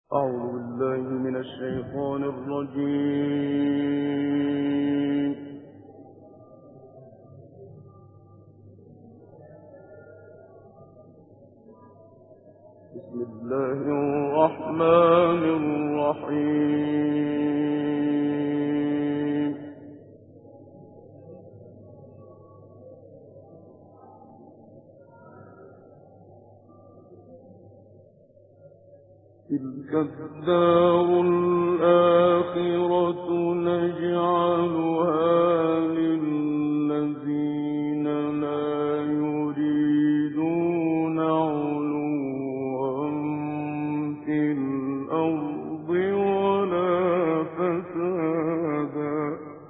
أعوذ بالله من الشيطان الرجيم. بسم الله الرحمن الرحيم. تلك الدار الآخرة نجعلها للذين لا يريدون علوا في الأرض ولا فسادا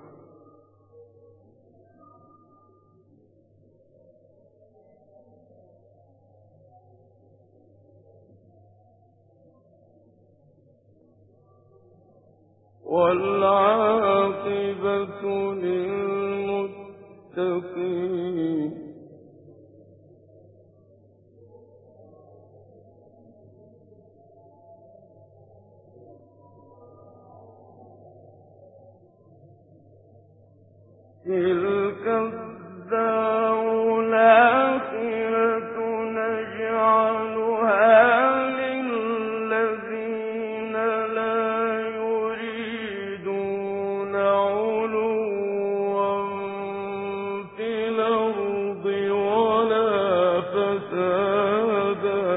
والعاقبة للمتقين. تلك الدار الآخرة نجعلها للذين لا يريدون علوا في الأرض ولا فسادا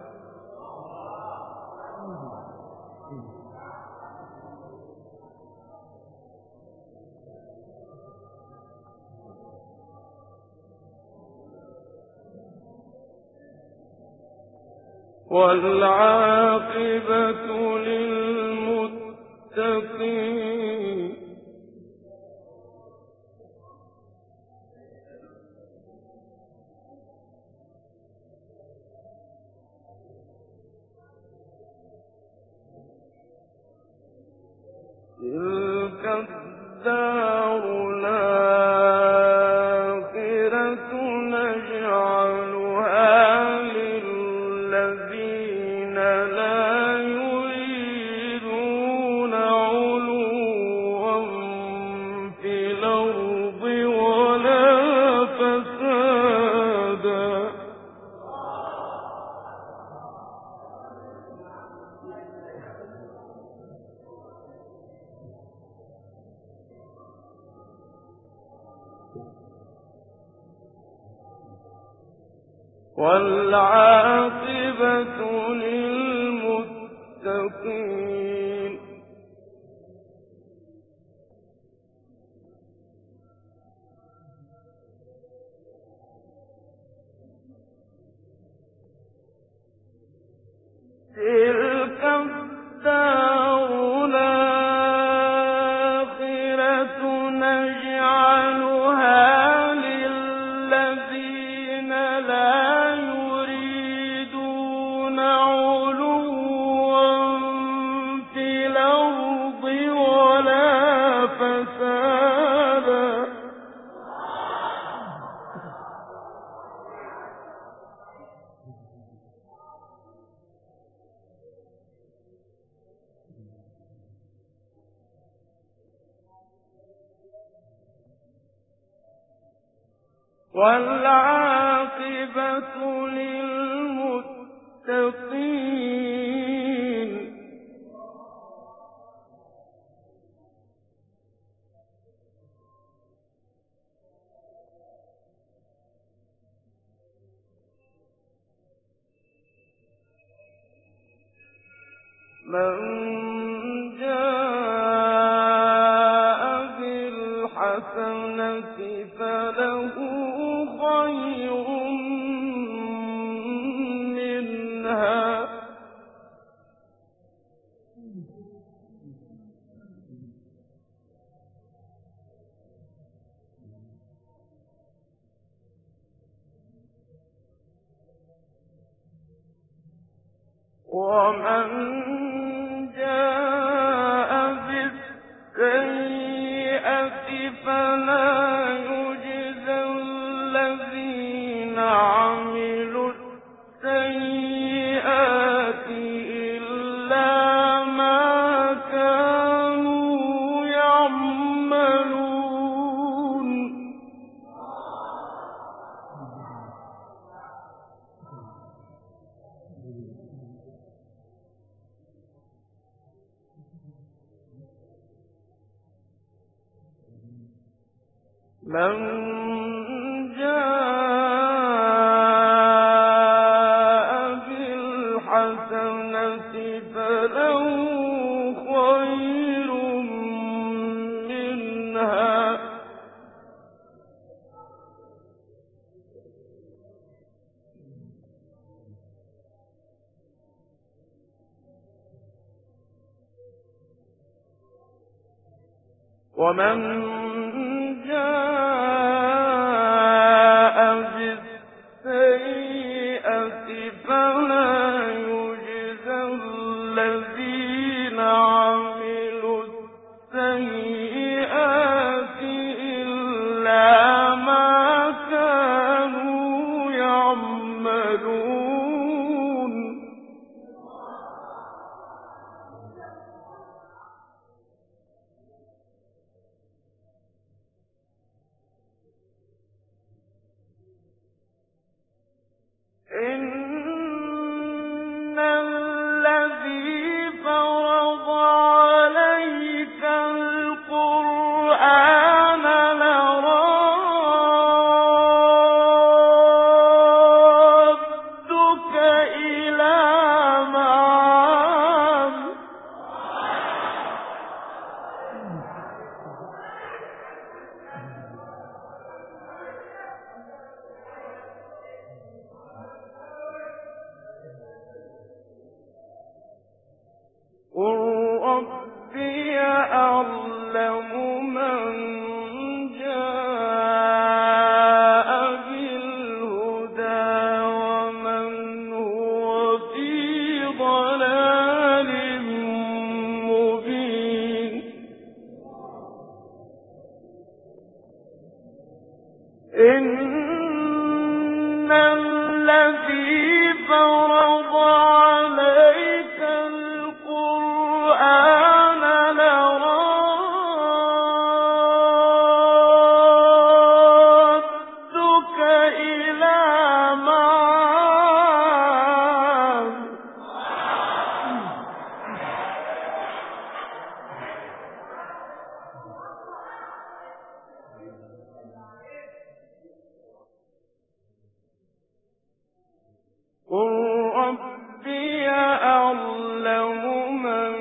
والعاقبة للمتقين. تلك الدار الآخرة نجعلها للذين لا يريدون علوا في الأرض ولا فسادا والعاقبة للمتقين. تلك الدار الآخرة نجعلها للذين لا يريدون علوا في الأرض ولا فسادا والعاقبة للمتقين. من جاء بالحسنة فله خير منها ومن جاء بالسيئة فلا يجزى الذين عملوا السيئات إلا من بالحسنة فله خير منها ومن بالسيئة فلا يجزى الذين عملوا السيئات إلا ما كانوا يعملون إن الذي فرض عليك القرآن لرادك إلى معاد قل ربي أعلم من جاء بالهدى ومن هو في ضلال مبين إن الذي فرض عليك القرآن لرادك إلى معاد قل ربي أعلم من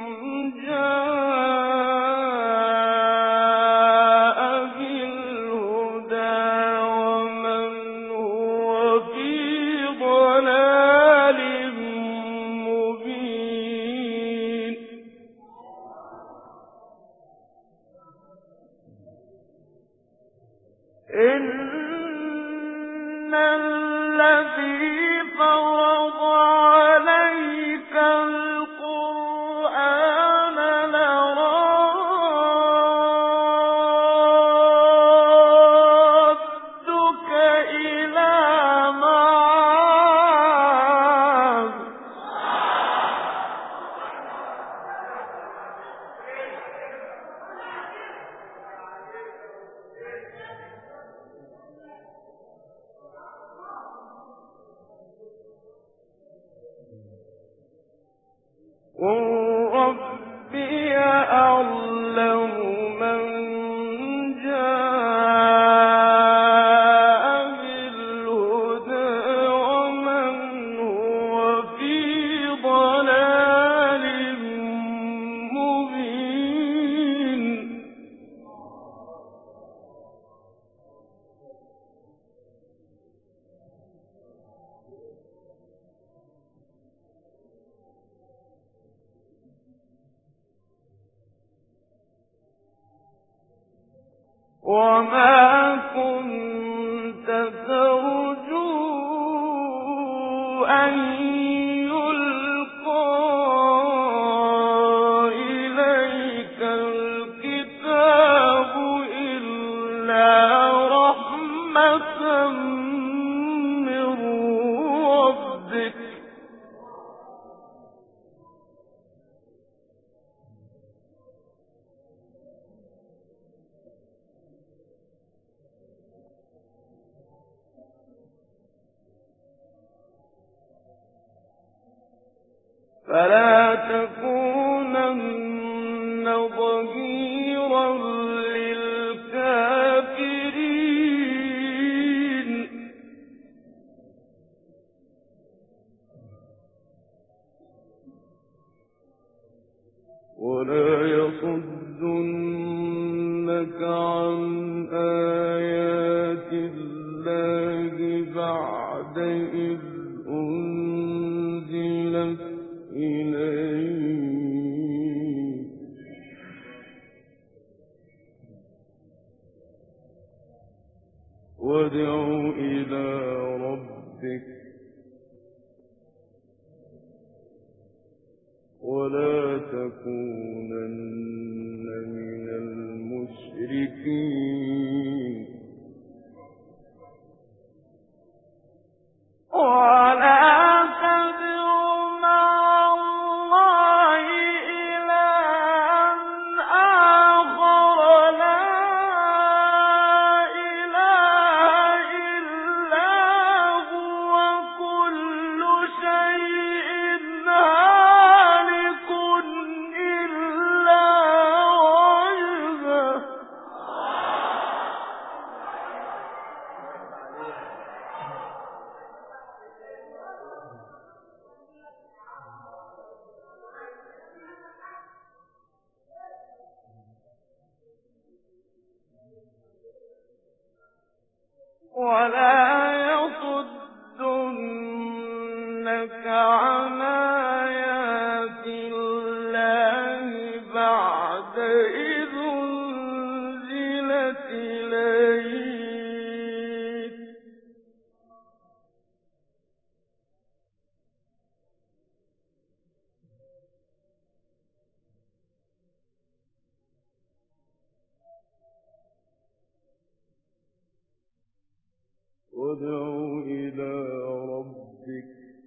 جاء بالهدى ومن هو في ضلال مبين إن الذي فرض عليك القرآن لرادك إلى معاد قل ربي أعلم من جاء بالهدى ومن هو في ضلال مبين وما كنت ترجو أن يلقى إليك الكتاب إلا رحمة من ربك فلا تكونن ظهيرا للكافرين ولا يصدنك عن آيات الله بعد إذ أنزلت إليك وادع إلى ربك ولا تكونن من المشركين ولا تدع مع الله إلها آخر لا إله إلا هو كل شيء هالك إلا وجهه ولا يصدنك عن آيات الله بعد إذ أنزلت إليك وادع إلى ربك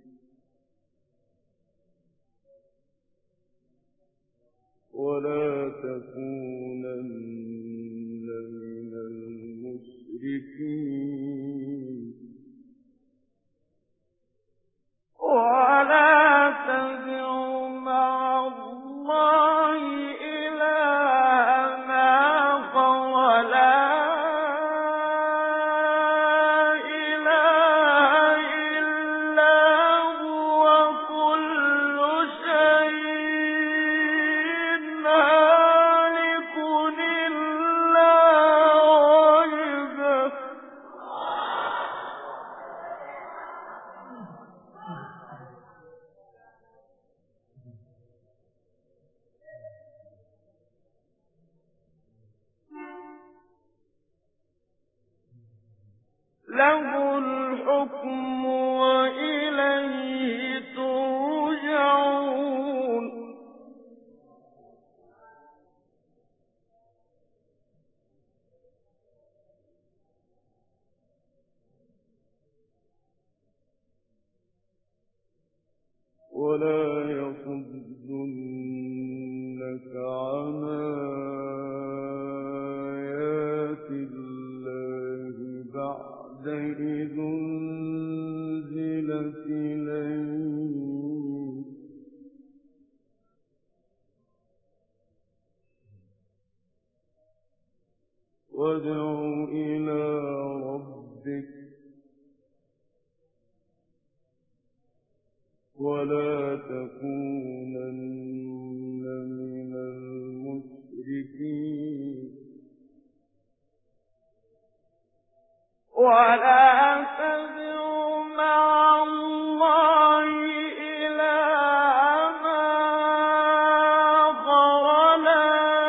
ولا تكونن من المشركين ولا تدع مع الله إلها آخر لا إله إلا هو كل شيء هالك إلا وجهه له الحكم وإليه ترجعون ولا يصدنك عن آيات الله بعد إذ أنزلت إليك وادع إلى ربك ولا تكونن من المشركين ولا تدع مع الله إلها آخر لا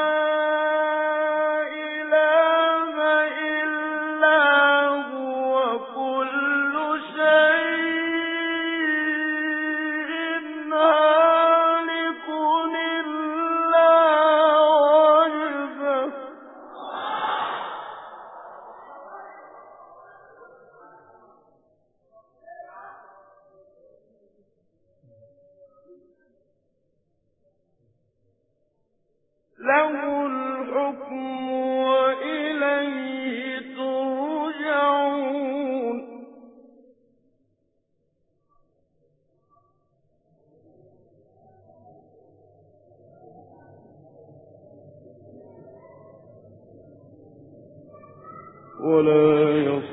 إله إلا هو كل شيء هالك إلا وجهه له الحكم وإليه ترجعون ولا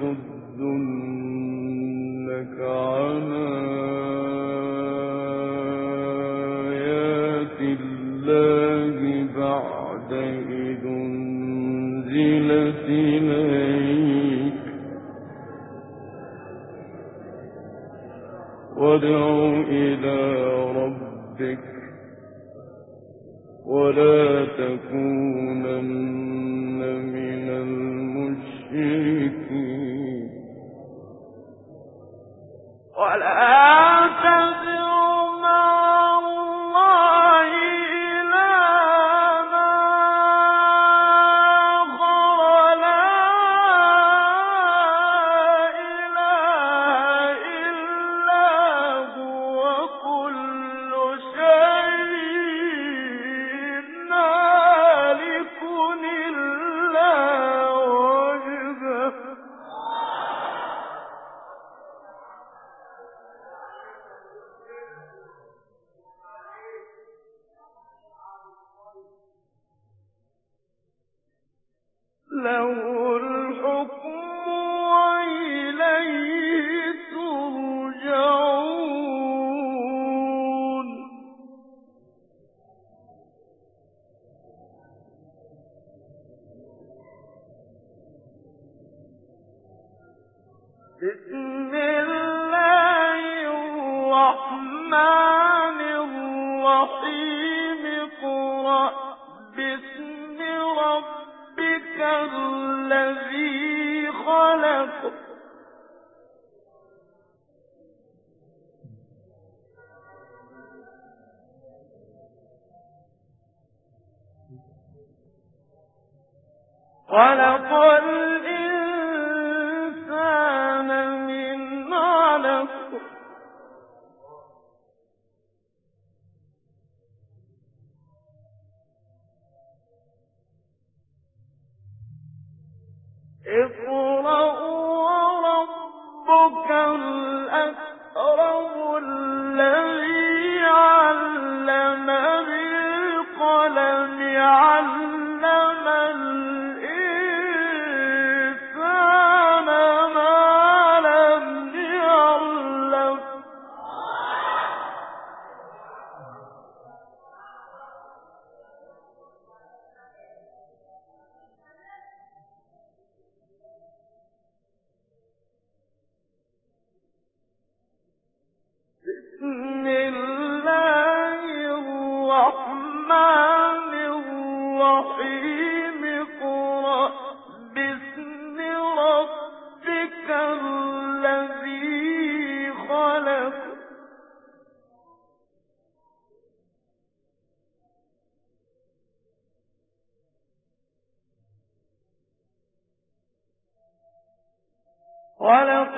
يصدنك عن آيات الله إليك وادع إلى ربك ولا تكونن من المشركين ولا تدع مع الله إلها آخر لا إله إلا هو كل شيء هالك إلا وجهه له الحكم وإليه ترجعون بسم الله الرحمن الرحيم اقرأ باسم ربك الذي خلق خلق الإنسان من علق اقرأ وربك الأكرم الذي علم بالقلم علم الإنسان ما لم يعلم بسم الله الرحمن الرحيم اقرأ باسم ربك الذي خلق خلق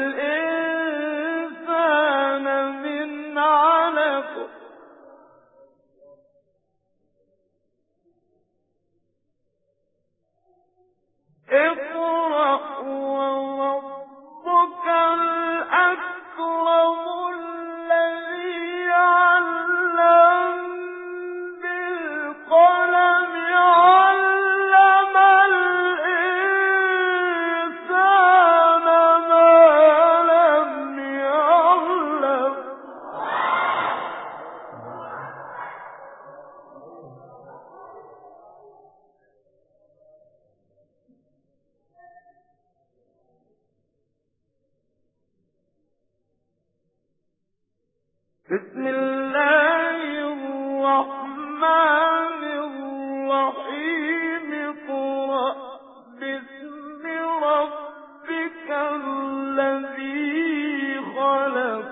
الإنسان من علق اقرأ وربك الأكرم الذي علم بالقلم علم الإنسان ما لم يعلم بسم الله الرحمن الرحيم اقرأ باسم ربك الذي خلق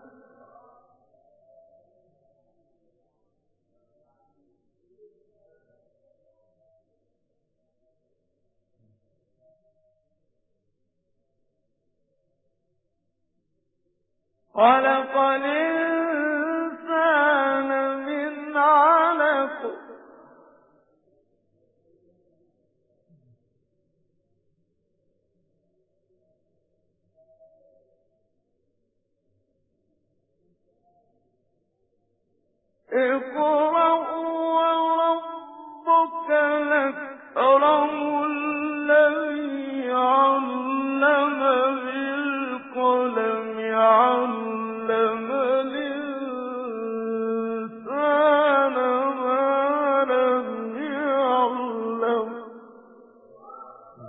خلق الإنسان من علق اقرأ وربك الأكرم الذي علم بالقلم علم الإنسان ما لم يعلم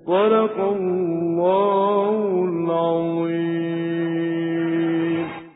صدق الله